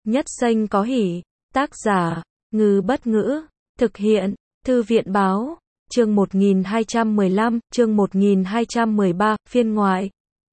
Nhất xanh có hỉ. Tác giả, Ngư Bất Ngữ. Thực hiện, Thư viện Báo. Chương 1215, chương 1213, phiên ngoại.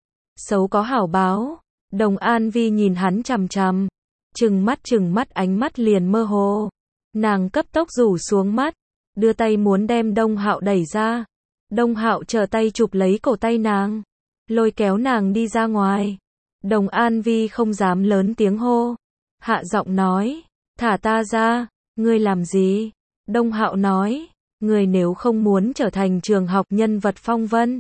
Xấu có hảo báo. Đồng An Vi nhìn hắn chằm chằm. Trừng mắt ánh mắt liền mơ hồ. Nàng cấp tốc rủ xuống mắt. Đưa tay muốn đem Đông Hạo đẩy ra. Đông Hạo trở tay chụp lấy cổ tay nàng. Lôi kéo nàng đi ra ngoài. Đồng An Vi không dám lớn tiếng hô. Hạ giọng nói. Thả ta ra. Ngươi làm gì? Đông Hạo nói. Ngươi nếu không muốn trở thành trường học nhân vật phong vân.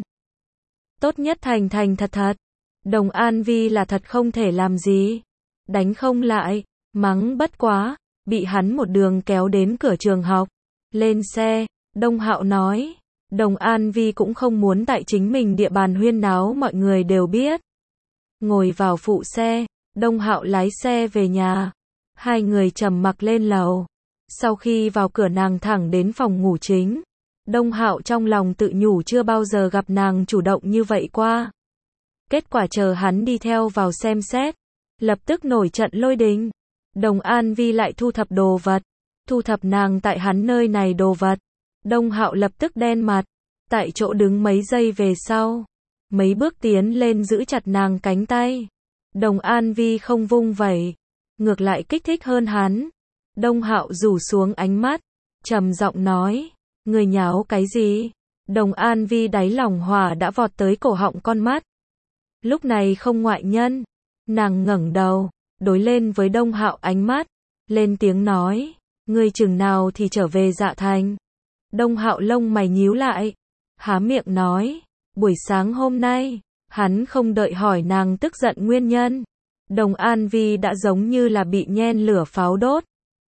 Tốt nhất thành thật. Đồng An Vi là thật không thể làm gì. Đánh không lại. Mắng bất quá. Bị hắn một đường kéo đến cửa trường học. Lên xe. Đông Hạo nói. Đồng An Vi cũng không muốn tại chính mình địa bàn huyên náo mọi người đều biết. Ngồi vào phụ xe. Đông Hạo lái xe về nhà. Hai người trầm mặc lên lầu. Sau khi vào cửa nàng thẳng đến phòng ngủ chính. Đông Hạo trong lòng tự nhủ chưa bao giờ gặp nàng chủ động như vậy qua. Kết quả chờ hắn đi theo vào xem xét. Lập tức nổi trận lôi đình. Đồng An Vi lại thu thập đồ vật. Thu thập nàng tại hắn nơi này đồ vật. Đông Hạo lập tức đen mặt. Tại chỗ đứng mấy giây về sau. Mấy bước tiến lên giữ chặt nàng cánh tay. Đồng An Vi không vung vẩy. Ngược lại kích thích hơn hắn. Đông Hạo rủ xuống ánh mắt. Trầm giọng nói. Người nháo cái gì? Đồng An Vi đáy lòng hỏa đã vọt tới cổ họng con mắt. Lúc này không ngoại nhân. Nàng ngẩng đầu. Đối lên với Đông Hạo ánh mắt. Lên tiếng nói. Ngươi chừng nào thì trở về Dạ Thành. Đông Hạo lông mày nhíu lại. Há miệng nói. Buổi sáng hôm nay. Hắn không đợi hỏi nàng tức giận nguyên nhân. Đồng An Vi đã giống như là bị nhen lửa pháo đốt.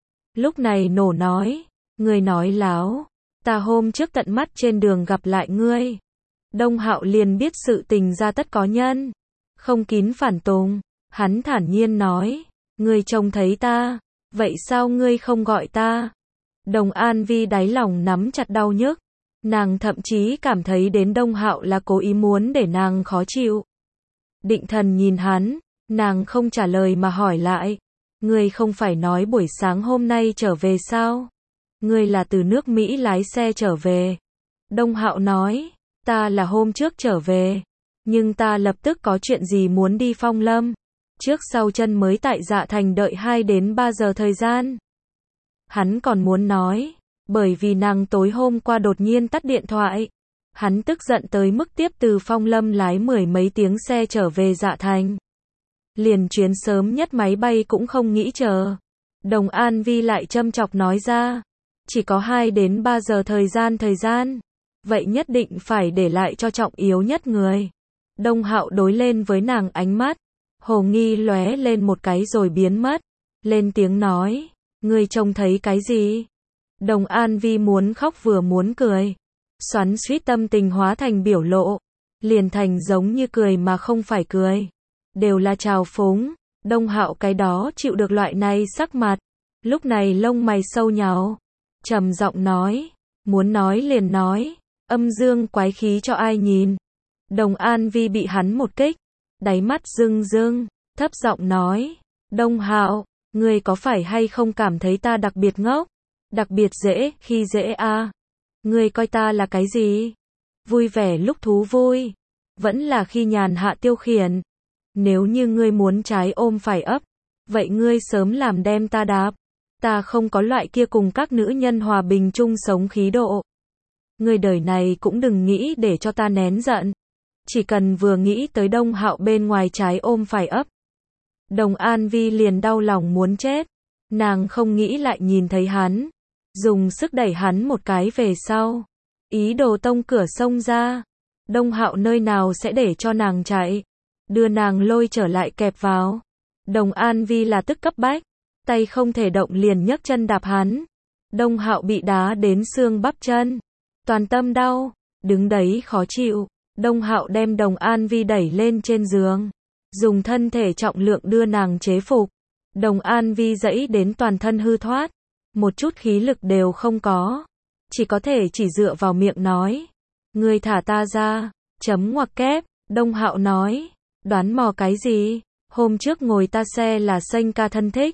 Lúc này nổ nói. Ngươi nói láo. Ta hôm trước tận mắt trên đường gặp lại ngươi. Đông Hạo liền biết sự tình ra tất có nhân. Không kín phản tùng. Hắn thản nhiên nói. Ngươi trông thấy ta. Vậy sao ngươi không gọi ta? Đồng An Vi đáy lòng nắm chặt đau nhức. Nàng thậm chí cảm thấy đến Đông Hạo là cố ý muốn để nàng khó chịu. Định thần nhìn hắn. Nàng không trả lời mà hỏi lại. Ngươi không phải nói buổi sáng hôm nay trở về sao? Ngươi là từ nước Mỹ lái xe trở về. Đông Hạo nói. Ta là hôm trước trở về. Nhưng ta lập tức có chuyện gì muốn đi Phong Lâm. Trước sau chân mới tại Dạ Thành đợi 2 đến 3 giờ thời gian. Hắn còn muốn nói. Bởi vì nàng tối hôm qua đột nhiên tắt điện thoại. Hắn tức giận tới mức tiếp từ Phong Lâm lái 10 mấy tiếng xe trở về Dạ Thành. Liền chuyến sớm nhất máy bay cũng không nghĩ chờ. Đồng An Vi lại châm chọc nói ra. Chỉ có 2 đến 3 giờ thời gian. Vậy nhất định phải để lại cho trọng yếu nhất người. Đông Hạo đối lên với nàng ánh mắt. Hồ nghi lóe lên một cái rồi biến mất. Lên tiếng nói. Ngươi trông thấy cái gì? Đồng An Vi muốn khóc vừa muốn cười. Xoắn xuýt tâm tình hóa thành biểu lộ. Liền thành giống như cười mà không phải cười. Đều là trào phúng. Đông Hạo cái đó chịu được loại này sắc mặt. Lúc này lông mày sâu nhàu. Trầm giọng nói. Muốn nói liền nói. Âm dương quái khí cho ai nhìn. Đồng An Vi bị hắn một kích. Đáy mắt rưng. Thấp giọng nói. Đông Hạo. Ngươi có phải hay không cảm thấy ta đặc biệt ngốc? Đặc biệt dễ, khi dễ à? Ngươi coi ta là cái gì? Vui vẻ lúc thú vui. Vẫn là khi nhàn hạ tiêu khiển. Nếu như ngươi muốn trái ôm phải ấp. Vậy ngươi sớm làm đem ta đạp. Ta không có loại kia cùng các nữ nhân hòa bình chung sống khí độ. Ngươi đời này cũng đừng nghĩ để cho ta nén giận. Chỉ cần vừa nghĩ tới Đông Hạo bên ngoài trái ôm phải ấp. Đồng An Vi liền đau lòng muốn chết. Nàng không nghĩ lại nhìn thấy hắn. Dùng sức đẩy hắn một cái về sau. Ý đồ tông cửa xông ra. Đông Hạo nơi nào sẽ để cho nàng chạy. Đưa nàng lôi trở lại kẹp vào. Đồng An Vi là tức cấp bách. Tay không thể động liền nhấc chân đạp hắn. Đông Hạo bị đá đến xương bắp chân. Toàn tâm đau. Đứng đấy khó chịu. Đông Hạo đem Đồng An Vi đẩy lên trên giường. Dùng thân thể trọng lượng đưa nàng chế phục. Đồng An Vi dẫy đến toàn thân hư thoát. Một chút khí lực đều không có. Chỉ có thể chỉ dựa vào miệng nói. Ngươi thả ta ra. Chấm ngoặc kép. Đông Hạo nói. Đoán mò cái gì? Hôm trước ngồi ta xe là Sanh ca thân thích.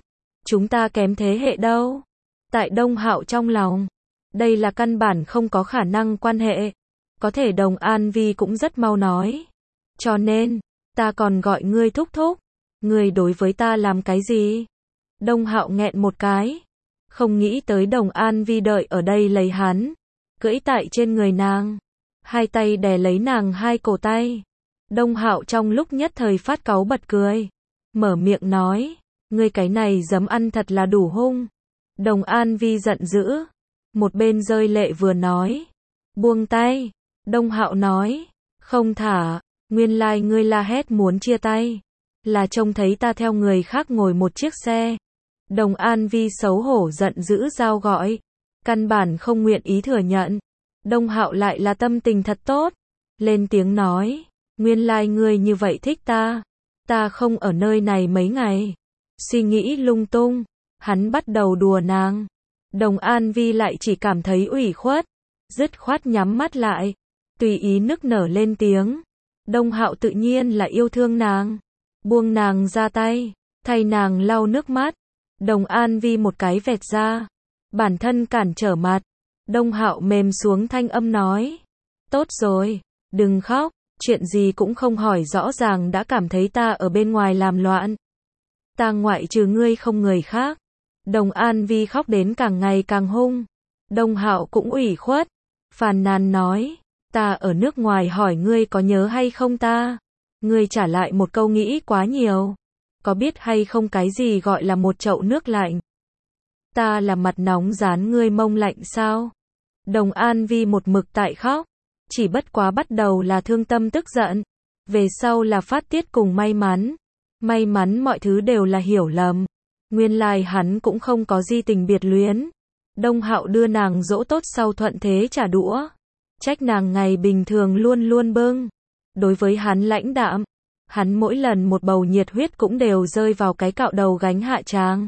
chúng ta kém thế hệ đâu. Tại Đông Hạo trong lòng, đây là căn bản không có khả năng quan hệ. Có thể Đồng An Vi cũng rất mau nói. Cho nên, ta còn gọi ngươi thúc thúc. Ngươi đối với ta làm cái gì? Đông Hạo nghẹn một cái. Không nghĩ tới Đồng An Vi đợi ở đây lấy hắn. Cưỡi tại trên người nàng. Hai tay đè lấy nàng hai cổ tay. Đông Hạo trong lúc nhất thời phát cáu bật cười. Mở miệng nói. Ngươi cái này dám ăn thật là đủ hung. Đồng An Vi giận dữ. Một bên rơi lệ vừa nói. Buông tay. Đông Hạo nói. Không thả. Nguyên lai ngươi la hét muốn chia tay. Là trông thấy ta theo người khác ngồi một chiếc xe. Đồng An Vi xấu hổ giận dữ giao gọi. Căn bản không nguyện ý thừa nhận. Đông Hạo lại là tâm tình thật tốt. Lên tiếng nói. Nguyên lai ngươi như vậy thích ta. Ta không ở nơi này mấy ngày. Suy nghĩ lung tung. Hắn bắt đầu đùa nàng. Đồng An Vi lại chỉ cảm thấy ủy khuất. Dứt khoát nhắm mắt lại. Tùy ý nức nở lên tiếng. Đông Hạo tự nhiên là yêu thương nàng. Buông nàng ra tay. Thay nàng lau nước mắt. Đồng An Vi một cái vẹt ra. Bản thân cản trở mặt. Đông Hạo mềm xuống thanh âm nói. Tốt rồi. Đừng khóc. Chuyện gì cũng không hỏi rõ ràng đã cảm thấy ta ở bên ngoài làm loạn. Ta ngoại trừ ngươi không người khác. Đồng An Vi khóc đến càng ngày càng hung. Đông Hạo cũng ủy khuất. Phàn nàn nói. Ta ở nước ngoài hỏi ngươi có nhớ hay không ta? Ngươi trả lại một câu nghĩ quá nhiều. Có biết hay không cái gì gọi là một chậu nước lạnh? Ta là mặt nóng dán ngươi mông lạnh sao? Đồng An Vi một mực tại khóc. Chỉ bất quá bắt đầu là thương tâm tức giận. Về sau là phát tiết cùng may mắn. May mắn mọi thứ đều là hiểu lầm. Nguyên lai hắn cũng không có di tình biệt luyến. Đông Hạo đưa nàng dỗ tốt sau thuận thế trả đũa. Trách nàng ngày bình thường luôn luôn bưng. Đối với hắn lãnh đạm. Hắn mỗi lần một bầu nhiệt huyết cũng đều rơi vào cái cạo đầu gánh hạ tràng.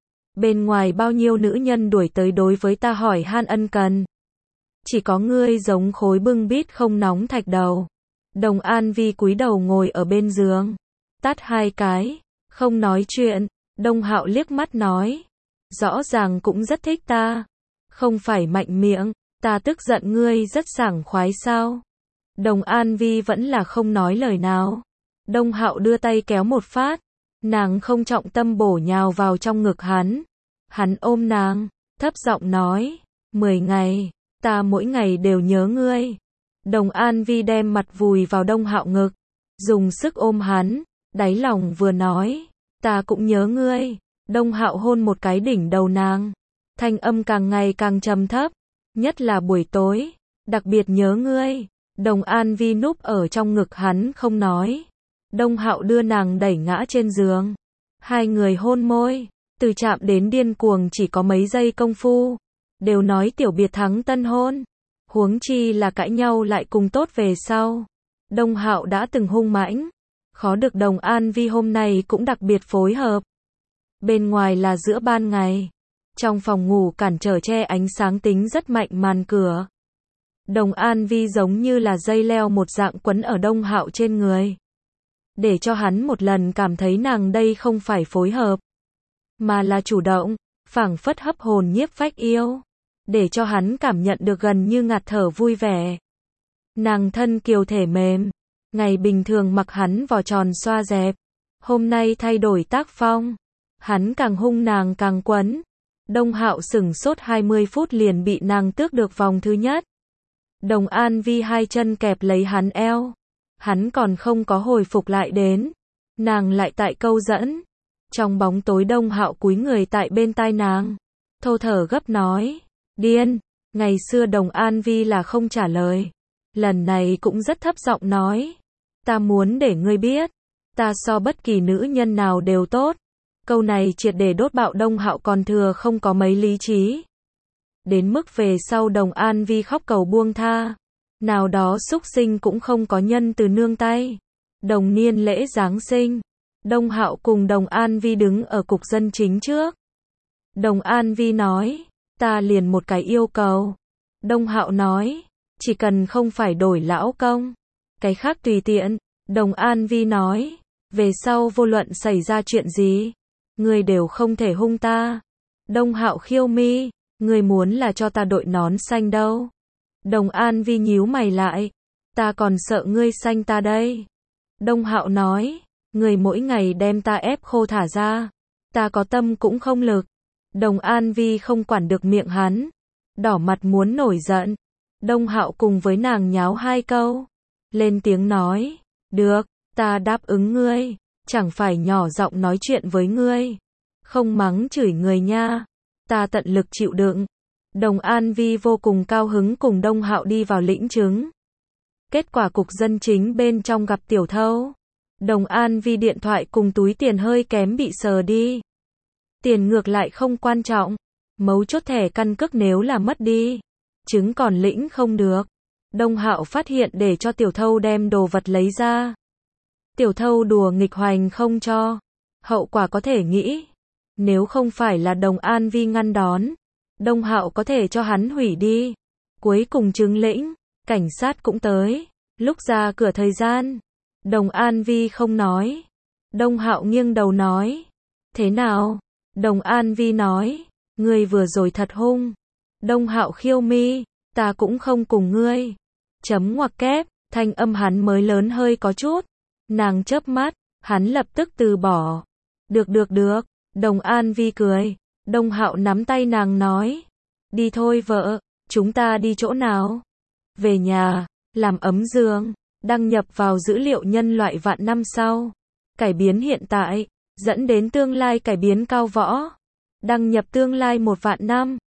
Bên ngoài bao nhiêu nữ nhân đuổi tới đối với ta hỏi han ân cần. Chỉ có ngươi giống khối bưng bít không nóng thạch đầu. Đồng An Vi cúi đầu ngồi ở bên giường. Tát hai cái. Không nói chuyện. Đông Hạo liếc mắt nói. Rõ ràng cũng rất thích ta. Không phải mạnh miệng. Ta tức giận ngươi rất sảng khoái sao? Đồng An Vi vẫn là không nói lời nào. Đông Hạo đưa tay kéo một phát. Nàng không trọng tâm bổ nhào vào trong ngực hắn. Hắn ôm nàng. Thấp giọng nói. 10 ngày. Ta mỗi ngày đều nhớ ngươi. Đồng An Vi đem mặt vùi vào Đông Hạo ngực. Dùng sức ôm hắn. Đáy lòng vừa nói. Ta cũng nhớ ngươi. Đông Hạo hôn một cái đỉnh đầu nàng. Thanh âm càng ngày càng trầm thấp. Nhất là buổi tối. Đặc biệt nhớ ngươi. Đồng An Vi núp ở trong ngực hắn không nói. Đông Hạo đưa nàng đẩy ngã trên giường. Hai người hôn môi. Từ chạm đến điên cuồng chỉ có mấy giây công phu. Đều nói tiểu biệt thắng tân hôn. Huống chi là cãi nhau lại cùng tốt về sau. Đông Hạo đã từng hung mãnh. Khó được Đồng An Vi hôm nay cũng đặc biệt phối hợp. Bên ngoài là giữa ban ngày. Trong phòng ngủ cản trở che ánh sáng tính rất mạnh màn cửa. Đồng An Vi giống như là dây leo một dạng quấn ở Đông Hạo trên người. Để cho hắn một lần cảm thấy nàng đây không phải phối hợp. Mà là chủ động, phảng phất hấp hồn nhiếp phách yêu. Để cho hắn cảm nhận được gần như ngạt thở vui vẻ. Nàng thân kiều thể mềm. Ngày bình thường mặc hắn vò tròn xoa dẹp. Hôm nay thay đổi tác phong. Hắn càng hung nàng càng quấn. Đông Hạo sửng sốt 20 phút liền bị nàng tước được vòng thứ nhất. Đồng An Vi hai chân kẹp lấy hắn eo. Hắn còn không có hồi phục lại đến. Nàng lại tại câu dẫn. Trong bóng tối Đông Hạo cúi người tại bên tai nàng. Thô thở gấp nói. Điên. Ngày xưa Đồng An Vi là không trả lời. Lần này cũng rất thấp giọng nói. Ta muốn để ngươi biết. Ta so bất kỳ nữ nhân nào đều tốt. Câu này triệt để đốt bạo Đông Hạo còn thừa không có mấy lý trí. Đến mức về sau Đồng An Vi khóc cầu buông tha. Nào đó súc sinh cũng không có nhân từ nương tay. Đồng niên lễ Giáng sinh. Đông Hạo cùng Đồng An Vi đứng ở cục dân chính trước. Đồng An Vi nói. Ta liền một cái yêu cầu. Đông Hạo nói. Chỉ cần không phải đổi lão công. Cái khác tùy tiện. Đồng An Vi nói. Về sau vô luận xảy ra chuyện gì. ngươi đều không thể hung ta. Đông Hạo khiêu mi, ngươi muốn là cho ta đội nón xanh đâu. Đồng An Vi nhíu mày lại, ta còn sợ ngươi xanh ta đây. Đông Hạo nói, ngươi mỗi ngày đem ta ép khô thả ra, ta có tâm cũng không lực. Đồng An Vi không quản được miệng hắn, đỏ mặt muốn nổi giận. Đông Hạo cùng với nàng nháo hai câu, lên tiếng nói, được, ta đáp ứng ngươi, chẳng phải nhỏ giọng nói chuyện với ngươi, không mắng chửi người nha, ta tận lực chịu đựng. Đồng An Vi vô cùng cao hứng cùng Đông Hạo đi vào lĩnh chứng. Kết quả cục dân chính bên trong gặp tiểu thâu. Đồng An Vi điện thoại cùng túi tiền hơi kém bị sờ đi. Tiền ngược lại không quan trọng, mấu chốt thẻ căn cước nếu là mất đi, chứng còn lĩnh không được. Đông Hạo phát hiện để cho tiểu thâu đem đồ vật lấy ra. Tiểu thâu đùa nghịch hoành không cho, hậu quả có thể nghĩ. Nếu không phải là Đồng An Vi ngăn đón, Đông Hạo có thể cho hắn hủy đi. Cuối cùng chứng lĩnh, cảnh sát cũng tới. Lúc ra cửa thời gian, Đồng An Vi không nói. Đông Hạo nghiêng đầu nói, thế nào? Đồng An Vi nói, ngươi vừa rồi thật hung. Đông Hạo khiêu mi, ta cũng không cùng ngươi. Chấm ngoặc kép, thanh âm hắn mới lớn hơi có chút. Nàng chớp mắt, hắn lập tức từ bỏ. Được. Đồng An Vi cười. Đông Hạo nắm tay nàng nói, đi thôi vợ, chúng ta đi chỗ nào? Về nhà, làm ấm giường, đăng nhập vào dữ liệu nhân loại vạn năm sau. Cải biến hiện tại, dẫn đến tương lai cải biến cao võ. Đăng nhập tương lai 1 vạn năm.